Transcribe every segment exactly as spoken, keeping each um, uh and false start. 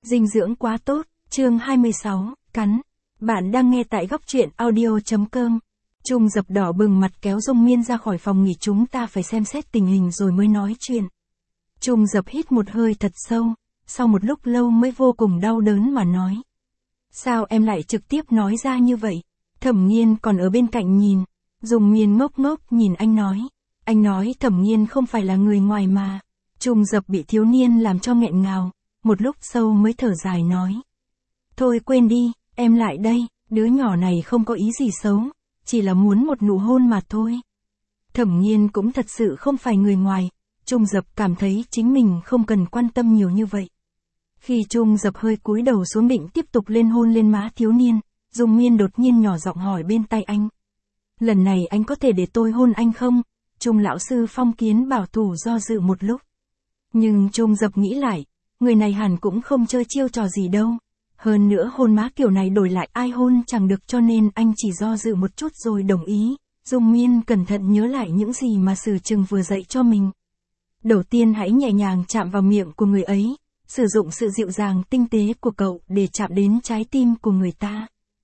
Dinh dưỡng quá tốt, chương hai mươi sáu, cắn. Bạn đang nghe tại góc truyện audio.com. Trung Dập đỏ bừng mặt kéo Dung Miên ra khỏi phòng nghỉ, chúng ta phải xem xét tình hình rồi mới nói chuyện. Trung Dập hít một hơi thật sâu, sau một lúc lâu mới vô cùng đau đớn mà nói. Sao em lại trực tiếp nói ra như vậy? Thẩm Nghiên còn ở bên cạnh nhìn. Dung Miên ngốc ngốc nhìn anh nói. Anh nói Thẩm Nghiên không phải là người ngoài mà. Trung Dập bị thiếu niên làm cho nghẹn ngào, một lúc sâu mới thở dài nói. Thôi quên đi, em lại đây, đứa nhỏ này không có ý gì xấu, chỉ là muốn một nụ hôn mà thôi. Thẩm Nghiên cũng thật sự không phải người ngoài, Trung Dập cảm thấy chính mình không cần quan tâm nhiều như vậy. Khi Trung Dập hơi cúi đầu xuống định tiếp tục lên hôn lên má thiếu niên, Dung Miên đột nhiên nhỏ giọng hỏi bên tai anh. Lần này anh có thể để tôi hôn anh không? Trung lão sư phong kiến bảo thủ do dự một lúc. Nhưng Trung Dập nghĩ lại, người này hẳn cũng không chơi chiêu trò gì đâu. Hơn nữa hôn má kiểu này đổi lại ai hôn chẳng được, cho nên anh chỉ do dự một chút rồi đồng ý. Dung Miên cẩn thận nhớ lại những gì mà Sử Trừng vừa dạy cho mình. Đầu tiên hãy nhẹ nhàng chạm vào miệng của người ấy, sử dụng sự dịu dàng tinh tế của cậu để chạm đến trái tim của người ta.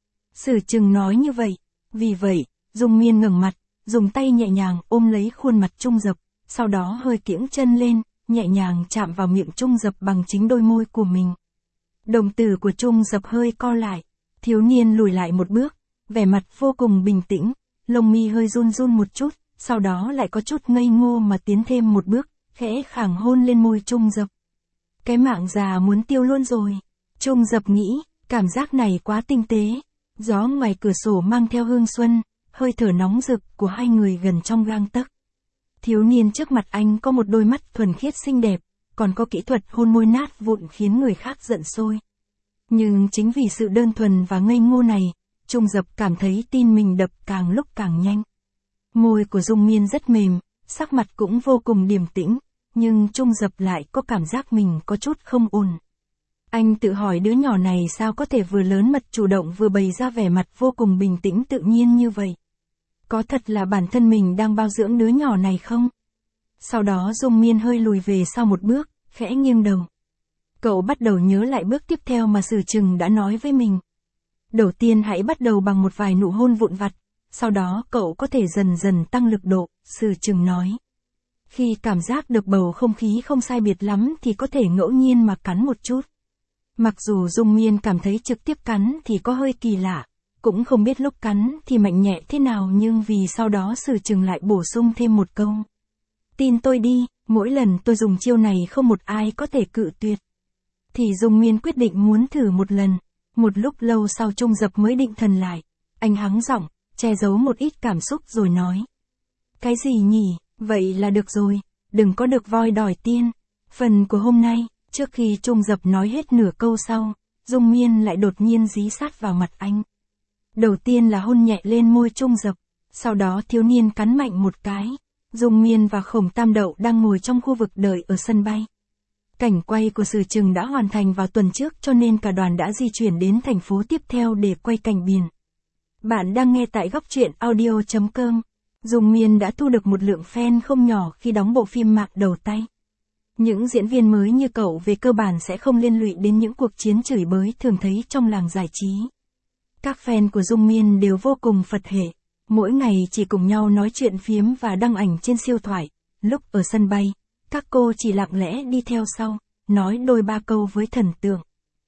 Sử Trừng nói như vậy. Vì vậy, Dung Miên ngẩng mặt, dùng tay nhẹ nhàng ôm lấy khuôn mặt Trung Dập, sau đó hơi kiễng chân lên, nhẹ nhàng chạm vào miệng Trung Dập bằng chính đôi môi của mình. Đồng tử của Trung Dập hơi co lại, thiếu niên lùi lại một bước, vẻ mặt vô cùng bình tĩnh, lông mi hơi run run một chút, sau đó lại có chút ngây ngô mà tiến thêm một bước, khẽ khàng hôn lên môi Trung Dập. Cái mạng già muốn tiêu luôn rồi. Trung Dập nghĩ, cảm giác này quá tinh tế. Gió ngoài cửa sổ mang theo hương xuân, hơi thở nóng rực của hai người gần trong gang tấc. Thiếu niên trước mặt anh có một đôi mắt thuần khiết xinh đẹp, còn có kỹ thuật hôn môi nát vụn khiến người khác giận sôi. Nhưng chính vì sự đơn thuần và ngây ngô này, Trung Dập cảm thấy tim mình đập càng lúc càng nhanh. Môi của Dung Miên rất mềm, sắc mặt cũng vô cùng điềm tĩnh, nhưng Trung Dập lại có cảm giác mình có chút không ổn. Anh tự hỏi đứa nhỏ này sao có thể vừa lớn mật chủ động vừa bày ra vẻ mặt vô cùng bình tĩnh tự nhiên như vậy. Có thật là bản thân mình đang bao dưỡng đứa nhỏ này không? Sau đó Dung Miên hơi lùi về sau một bước, khẽ nghiêng đầu. Cậu bắt đầu nhớ lại bước tiếp theo mà Sử Trừng đã nói với mình. Đầu tiên hãy bắt đầu bằng một vài nụ hôn vụn vặt, sau đó cậu có thể dần dần tăng lực độ, Sử Trừng nói. Khi cảm giác được bầu không khí không sai biệt lắm thì có thể ngẫu nhiên mà cắn một chút. Mặc dù Dung Miên cảm thấy trực tiếp cắn thì có hơi kỳ lạ, cũng không biết lúc cắn thì mạnh nhẹ thế nào, nhưng vì sau đó Sử Trừng lại bổ sung thêm một câu. Tin tôi đi, mỗi lần tôi dùng chiêu này không một ai có thể cự tuyệt. Thì Dung Miên quyết định muốn thử một lần. Một lúc lâu sau Trung Dập mới định thần lại. Anh hắng giọng, che giấu một ít cảm xúc rồi nói. Cái gì nhỉ, vậy là được rồi, đừng có được voi đòi tiên. Phần của hôm nay, trước khi Trung Dập nói hết nửa câu sau, Dung Miên lại đột nhiên dí sát vào mặt anh. Đầu tiên là hôn nhẹ lên môi Trung Dập, sau đó thiếu niên cắn mạnh một cái. Dung Miên và Khổng Tam Đậu đang ngồi trong khu vực đợi ở sân bay. Cảnh quay của Sử Trừng đã hoàn thành vào tuần trước cho nên cả đoàn đã di chuyển đến thành phố tiếp theo để quay cảnh biển. Bạn đang nghe tại góc truyện audio.com. Dung Miên đã thu được một lượng fan không nhỏ khi đóng bộ phim Mạc Đầu Tay. Những diễn viên mới như cậu về cơ bản sẽ không liên lụy đến những cuộc chiến chửi bới thường thấy trong làng giải trí. Các fan của Dung Miên đều vô cùng Phật hệ, mỗi ngày chỉ cùng nhau nói chuyện phiếm và đăng ảnh trên siêu thoại. Lúc ở sân bay, các cô chỉ lặng lẽ đi theo sau, nói đôi ba câu với thần tượng.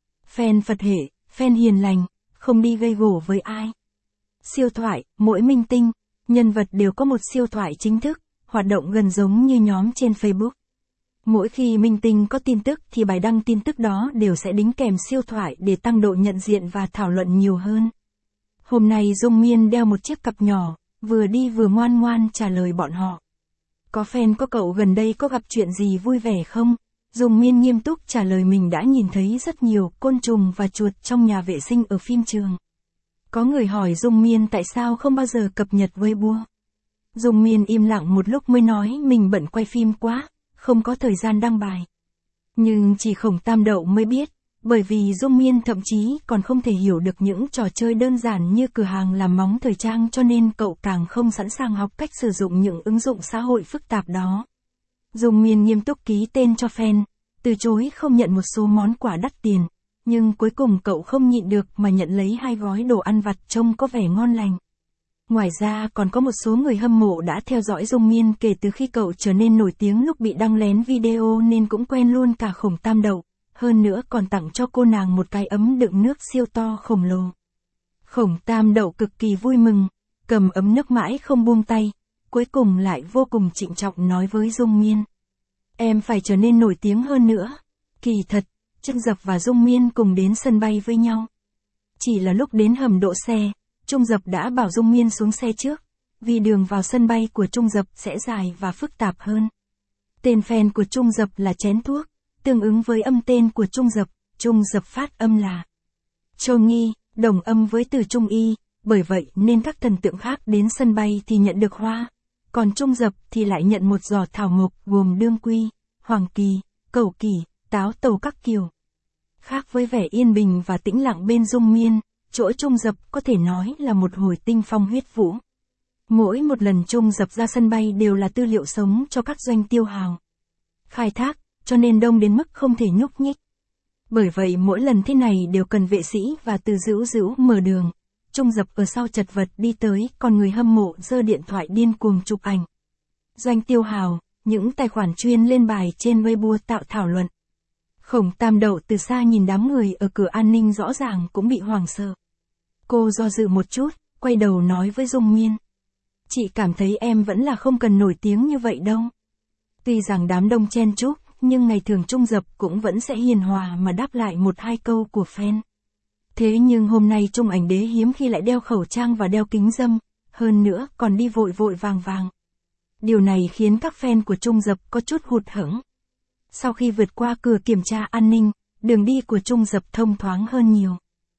Fan Phật hệ, fan hiền lành, không đi gây gổ với ai. Siêu thoại, mỗi minh tinh, nhân vật đều có một siêu thoại chính thức, hoạt động gần giống như nhóm trên Facebook. Mỗi khi minh tinh có tin tức thì bài đăng tin tức đó đều sẽ đính kèm siêu thoại để tăng độ nhận diện và thảo luận nhiều hơn. Hôm nay Dung Miên đeo một chiếc cặp nhỏ, vừa đi vừa ngoan ngoan trả lời bọn họ. Có fan có cậu gần đây có gặp chuyện gì vui vẻ không? Dung Miên nghiêm túc trả lời mình đã nhìn thấy rất nhiều côn trùng và chuột trong nhà vệ sinh ở phim trường. Có người hỏi Dung Miên tại sao không bao giờ cập nhật Weibo. Dung Miên im lặng một lúc mới nói mình bận quay phim quá, không có thời gian đăng bài. Nhưng chỉ Khổng Tam Đậu mới biết, bởi vì Dung Miên thậm chí còn không thể hiểu được những trò chơi đơn giản như cửa hàng làm móng thời trang cho nên cậu càng không sẵn sàng học cách sử dụng những ứng dụng xã hội phức tạp đó. Dung Miên nghiêm túc ký tên cho fan, từ chối không nhận một số món quà đắt tiền, Nhưng cuối cùng cậu không nhịn được mà nhận lấy hai gói đồ ăn vặt trông có vẻ ngon lành. Ngoài ra còn có một số người hâm mộ đã theo dõi Dung Miên kể từ khi cậu trở nên nổi tiếng lúc bị đăng lén video nên cũng quen luôn cả Khổng Tam Đậu, hơn nữa còn tặng cho cô nàng một cái ấm đựng nước siêu to khổng lồ. Khổng Tam Đậu cực kỳ vui mừng, cầm ấm nước mãi không buông tay, cuối cùng lại vô cùng trịnh trọng nói với Dung Miên. Em phải trở nên nổi tiếng hơn nữa. Kỳ thật, Trung Dập và Dung Miên cùng đến sân bay với nhau. Chỉ là lúc đến hầm đỗ xe, Trung Dập đã bảo Dung Miên xuống xe trước, vì đường vào sân bay của Trung Dập sẽ dài và phức tạp hơn. Tên fan của Trung Dập là Chén Thuốc, tương ứng với âm tên của Trung Dập, Trung Dập phát âm là Châu Nghi, đồng âm với từ Trung Y, bởi vậy nên các thần tượng khác đến sân bay thì nhận được hoa, còn Trung Dập thì lại nhận một giỏ thảo mộc gồm đương quy, hoàng kỳ, cẩu kỳ, táo tàu các kiểu. Khác với vẻ yên bình và tĩnh lặng bên Dung Miên, chỗ Trung Dập có thể nói là một hồi tinh phong huyết vũ. Mỗi một lần Trung Dập ra sân bay đều là tư liệu sống cho các doanh tiêu hào khai thác, cho nên đông đến mức không thể nhúc nhích. Bởi vậy mỗi lần thế này đều cần vệ sĩ và từ dữu dữu mở đường. Trung Dập ở sau chật vật đi tới, còn người hâm mộ giơ điện thoại điên cuồng chụp ảnh. Doanh tiêu hào, những tài khoản chuyên lên bài trên Weibo tạo thảo luận. Khổng Tam Đậu từ xa nhìn đám người ở cửa an ninh rõ ràng cũng bị hoảng sợ. Cô do dự một chút, quay đầu nói với Dung Miên. Chị cảm thấy em vẫn là không cần nổi tiếng như vậy đâu. Tuy rằng đám đông chen chúc, nhưng ngày thường Trung Dập cũng vẫn sẽ hiền hòa mà đáp lại một hai câu của fan. Thế nhưng hôm nay Trung Ảnh Đế hiếm khi lại đeo khẩu trang và đeo kính râm, hơn nữa còn đi vội vội vàng vàng. Điều này khiến các fan của Trung Dập có chút hụt hẫng. Sau khi vượt qua cửa kiểm tra an ninh, đường đi của Trung Dập thông thoáng hơn nhiều.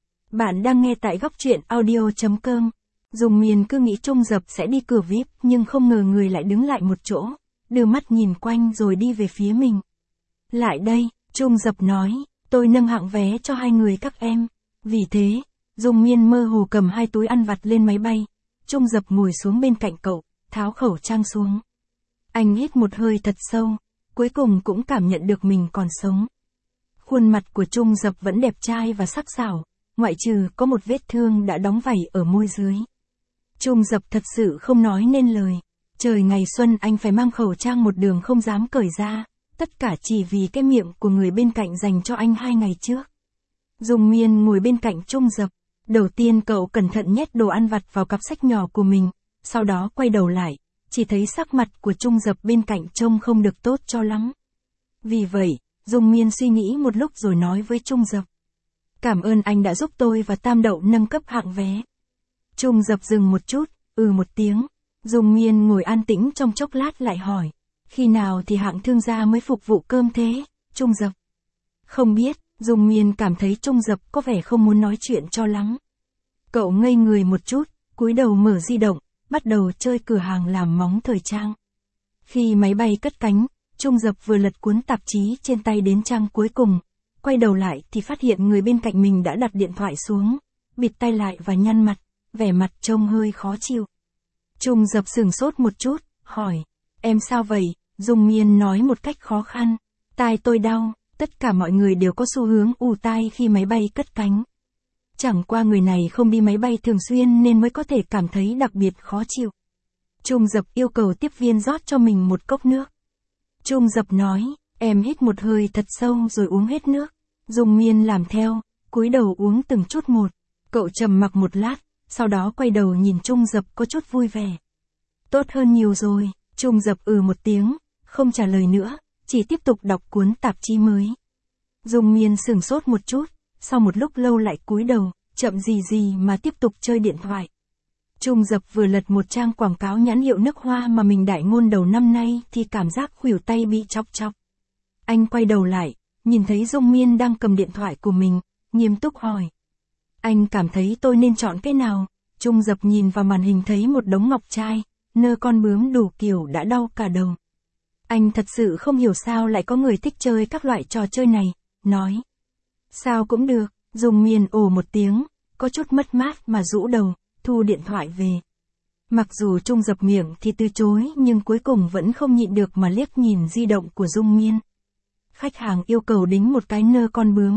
Bạn đang nghe tại góc truyện audio chấm com. Dung Miên cứ nghĩ Trung Dập sẽ đi cửa vi ai pi nhưng không ngờ người lại đứng lại một chỗ, đưa mắt nhìn quanh rồi đi về phía mình. Lại đây, Trung Dập nói, tôi nâng hạng vé cho hai người các em. Vì thế, Dung Miên mơ hồ cầm hai túi ăn vặt lên máy bay. Trung Dập ngồi xuống bên cạnh cậu, tháo khẩu trang xuống. Anh hít một hơi thật sâu, cuối cùng cũng cảm nhận được mình còn sống. Khuôn mặt của Trung Dập vẫn đẹp trai và sắc sảo, ngoại trừ có một vết thương đã đóng vảy ở môi dưới. Trung Dập thật sự không nói nên lời. Trời ngày xuân anh phải mang khẩu trang một đường không dám cởi ra, tất cả chỉ vì cái miệng của người bên cạnh dành cho anh hai ngày trước. Dung Miên ngồi bên cạnh Trung Dập. Đầu tiên cậu cẩn thận nhét đồ ăn vặt vào cặp sách nhỏ của mình, sau đó quay đầu lại, chỉ thấy sắc mặt của Trung Dập bên cạnh trông không được tốt cho lắm. Vì vậy, Dung Miên suy nghĩ một lúc rồi nói với Trung Dập. Cảm ơn anh đã giúp tôi và Tam Đậu nâng cấp hạng vé. Trung Dập dừng một chút, ừ một tiếng. Dung Miên ngồi an tĩnh trong chốc lát lại hỏi. Khi nào thì hạng thương gia mới phục vụ cơm thế, Trung Dập? Không biết, Dung Miên cảm thấy Trung Dập có vẻ không muốn nói chuyện cho lắm. Cậu ngây người một chút, cúi đầu mở di động, bắt đầu chơi cửa hàng làm móng thời trang. Khi máy bay cất cánh, Trung Dập vừa lật cuốn tạp chí trên tay đến trang cuối cùng, quay đầu lại thì phát hiện người bên cạnh mình đã đặt điện thoại xuống, bịt tay lại và nhăn mặt, vẻ mặt trông hơi khó chịu. Trung Dập sửng sốt một chút, hỏi, em sao vậy? Dung Miên nói một cách khó khăn, tai tôi đau. Tất cả mọi người đều có xu hướng ù tai khi máy bay cất cánh. Chẳng qua người này không đi máy bay thường xuyên nên mới có thể cảm thấy đặc biệt khó chịu. Trung Dập yêu cầu tiếp viên rót cho mình một cốc nước. Trung Dập nói, em hít một hơi thật sâu rồi uống hết nước. Dung Miên làm theo, cúi đầu uống từng chút một. Cậu trầm mặc một lát, sau đó quay đầu nhìn Trung Dập có chút vui vẻ. Tốt hơn nhiều rồi, Trung Dập ừ một tiếng, không trả lời nữa. Chỉ tiếp tục đọc cuốn tạp chí mới. Dung Miên sửng sốt một chút, sau một lúc lâu lại cúi đầu, chậm gì gì mà tiếp tục chơi điện thoại. Trung Dập vừa lật một trang quảng cáo nhãn hiệu nước hoa mà mình đại ngôn đầu năm nay thì cảm giác khuỷu tay bị chọc chọc. Anh quay đầu lại, nhìn thấy Dung Miên đang cầm điện thoại của mình, nghiêm túc hỏi. Anh cảm thấy tôi nên chọn cái nào? Trung Dập nhìn vào màn hình thấy một đống ngọc trai, nơ con bướm đủ kiểu đã đau cả đầu. Anh thật sự không hiểu sao lại có người thích chơi các loại trò chơi này, nói. Sao cũng được, Dung Miên ồ một tiếng, có chút mất mát mà rũ đầu, thu điện thoại về. Mặc dù Trung Dập miệng thì từ chối nhưng cuối cùng vẫn không nhịn được mà liếc nhìn di động của Dung Miên. Khách hàng yêu cầu đính một cái nơ con bướm,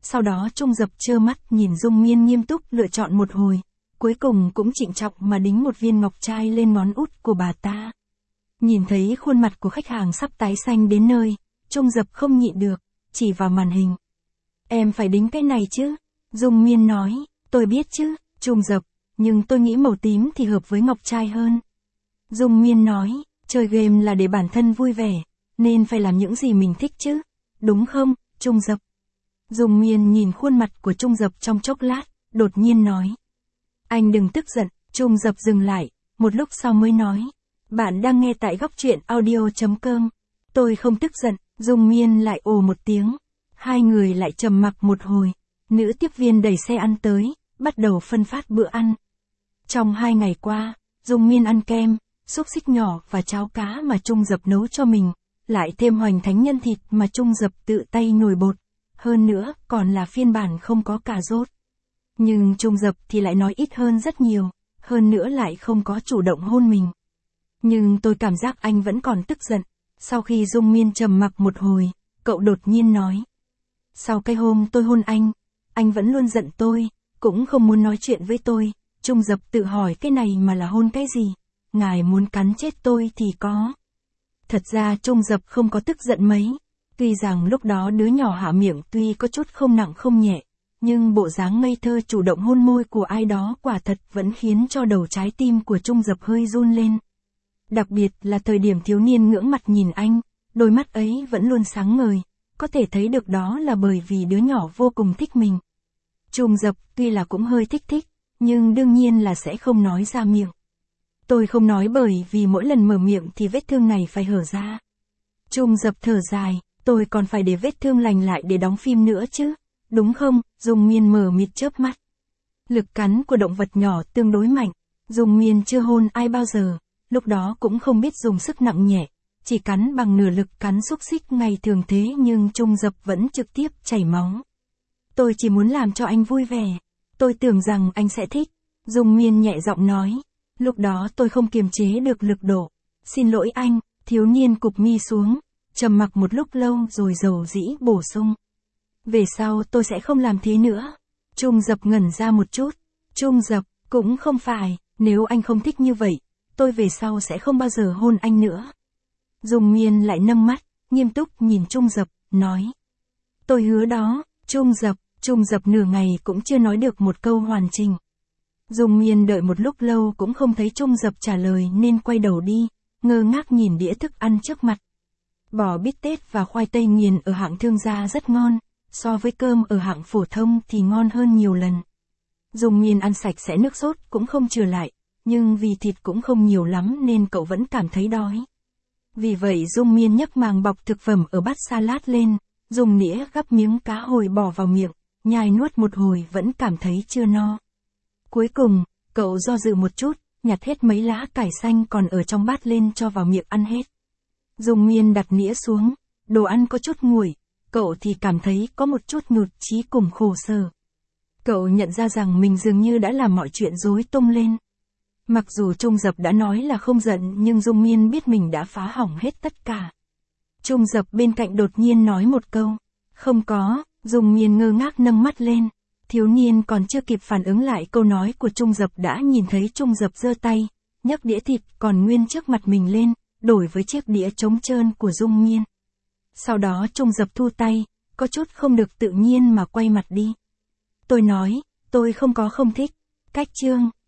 Sau đó Trung Dập trơ mắt nhìn Dung Miên nghiêm túc lựa chọn một hồi, cuối cùng cũng trịnh trọng mà đính một viên ngọc trai lên ngón út của bà ta. Nhìn thấy khuôn mặt của khách hàng sắp tái xanh đến nơi, Trung Dập không nhịn được, chỉ vào màn hình. Em phải đính cái này chứ? Dung Miên nói, tôi biết chứ, Trung Dập, nhưng tôi nghĩ màu tím thì hợp với ngọc trai hơn. Dung Miên nói, chơi game là để bản thân vui vẻ, nên phải làm những gì mình thích chứ, đúng không, Trung Dập? Dung Miên nhìn khuôn mặt của Trung Dập trong chốc lát, đột nhiên nói. Anh đừng tức giận, Trung Dập dừng lại, một lúc sau mới nói. Bạn đang nghe tại góc truyện audio chấm com. Tôi không tức giận, Dung Miên lại ồ một tiếng. Hai người lại trầm mặc một hồi, nữ tiếp viên đẩy xe ăn tới, bắt đầu phân phát bữa ăn. Trong hai ngày qua, Dung Miên ăn kem, xúc xích nhỏ và cháo cá mà Trung Dập nấu cho mình, lại thêm hoành thánh nhân thịt mà Trung Dập tự tay nhồi bột. Hơn nữa, còn là phiên bản không có cà rốt. Nhưng Trung Dập thì lại nói ít hơn rất nhiều, hơn nữa lại không có chủ động hôn mình. Nhưng tôi cảm giác anh vẫn còn tức giận. Sau khi Dung Miên trầm mặc một hồi, cậu đột nhiên nói. Sau cái hôm tôi hôn anh, anh vẫn luôn giận tôi, cũng không muốn nói chuyện với tôi. Trung Dập tự hỏi cái này mà là hôn cái gì? Ngài muốn cắn chết tôi thì có. Thật ra Trung Dập không có tức giận mấy. Tuy rằng lúc đó đứa nhỏ hạ miệng tuy có chút không nặng không nhẹ, nhưng bộ dáng ngây thơ chủ động hôn môi của ai đó quả thật vẫn khiến cho đầu trái tim của Trung Dập hơi run lên. Đặc biệt là thời điểm thiếu niên ngưỡng mặt nhìn anh, đôi mắt ấy vẫn luôn sáng ngời, có thể thấy được đó là bởi vì đứa nhỏ vô cùng thích mình. Trung Dập tuy là cũng hơi thích thích, nhưng đương nhiên là sẽ không nói ra miệng. Tôi không nói bởi vì mỗi lần mở miệng thì vết thương này phải hở ra. Trung Dập thở dài, tôi còn phải để vết thương lành lại để đóng phim nữa chứ, đúng không? Dung Miên mờ mịt chớp mắt. Lực cắn của động vật nhỏ tương đối mạnh, Dung Miên chưa hôn ai bao giờ, lúc đó cũng không biết dùng sức nặng nhẹ, chỉ cắn bằng nửa lực cắn xúc xích ngày thường thế nhưng Trung Dập vẫn trực tiếp chảy máu. Tôi chỉ muốn làm cho anh vui vẻ, tôi tưởng rằng anh sẽ thích, Dung Miên nhẹ giọng nói, lúc đó tôi không kiềm chế được lực độ, xin lỗi anh, thiếu niên cụp mi xuống, trầm mặc một lúc lâu rồi dầu dĩ bổ sung. Về sau tôi sẽ không làm thế nữa. Trung Dập ngẩn ra một chút, Trung Dập, cũng không phải, nếu anh không thích như vậy, tôi về sau sẽ không bao giờ hôn anh nữa. Dung Miên lại nâng mắt, nghiêm túc nhìn Trung Dập, nói. Tôi hứa đó, Trung Dập, Trung Dập nửa ngày cũng chưa nói được một câu hoàn chỉnh. Dung Miên đợi một lúc lâu cũng không thấy Trung Dập trả lời nên quay đầu đi, ngơ ngác nhìn đĩa thức ăn trước mặt. Bò bít tết và khoai tây nghiền ở hạng thương gia rất ngon, so với cơm ở hạng phổ thông thì ngon hơn nhiều lần. Dung Miên ăn sạch sẽ nước sốt cũng không chừa lại, nhưng vì thịt cũng không nhiều lắm nên cậu vẫn cảm thấy đói. Vì vậy Dung Miên nhấc màng bọc thực phẩm ở bát salad lên, dùng nĩa gắp miếng cá hồi bỏ vào miệng, nhai nuốt một hồi vẫn cảm thấy chưa no. Cuối cùng, cậu do dự một chút, nhặt hết mấy lá cải xanh còn ở trong bát lên cho vào miệng ăn hết. Dung Miên đặt nĩa xuống, đồ ăn có chút nguội, cậu thì cảm thấy có một chút nhụt chí cùng khổ sở. Cậu nhận ra rằng mình dường như đã làm mọi chuyện rối tung lên. Mặc dù Trung Dập đã nói là không giận nhưng Dung Miên biết mình đã phá hỏng hết tất cả. Trung Dập bên cạnh đột nhiên nói một câu. Không có, Dung Miên ngơ ngác nâng mắt lên. Thiếu niên còn chưa kịp phản ứng lại câu nói của Trung Dập đã nhìn thấy Trung Dập giơ tay, nhấc đĩa thịt còn nguyên trước mặt mình lên, đổi với chiếc đĩa trống trơn của Dung Miên. Sau đó Trung Dập thu tay, có chút không được tự nhiên mà quay mặt đi. Tôi nói, tôi không có không thích. Cách chương.